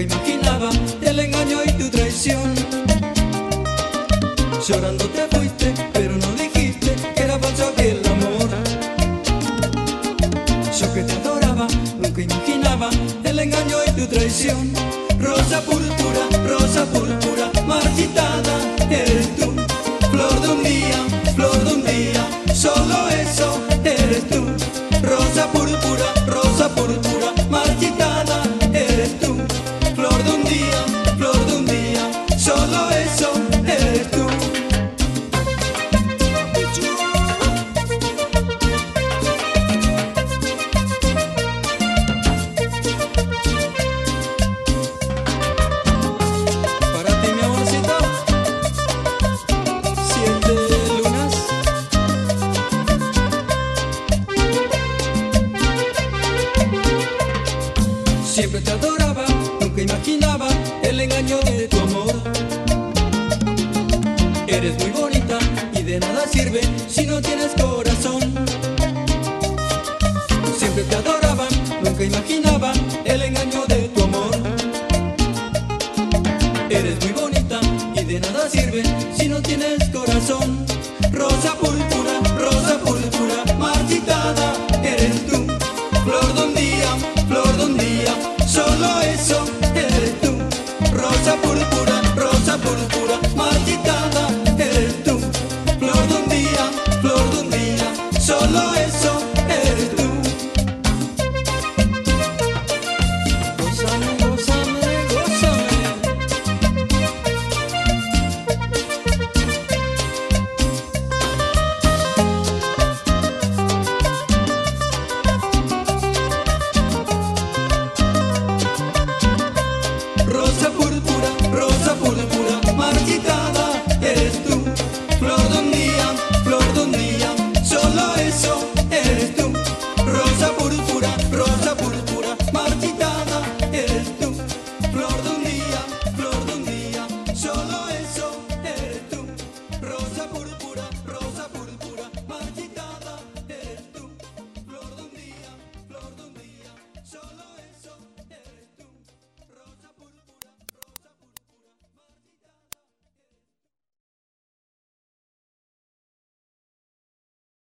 nunca imaginaba el engaño y tu traición. Llorando te fuiste, pero no dijiste que era falso aquel amor. Yo que te adoraba, nunca imaginaba el engaño y tu traición. Rosa púrpura, marchitada eres tú. Flor de un día, solo eso eres tú. Rosa púrpura, marchitada eres tú. Flor de un día, solo eso eres tú. Para ti, mi amorcito, 7 lunas. Siempre te adoraba, nunca imaginaba el engaño de tu amor. Eres muy bonita y de nada sirve si no tienes corazón. Siempre te adoraba, nunca imaginaba el engaño de tu amor. Eres muy bonita y de nada sirve si no tienes corazón. Rosa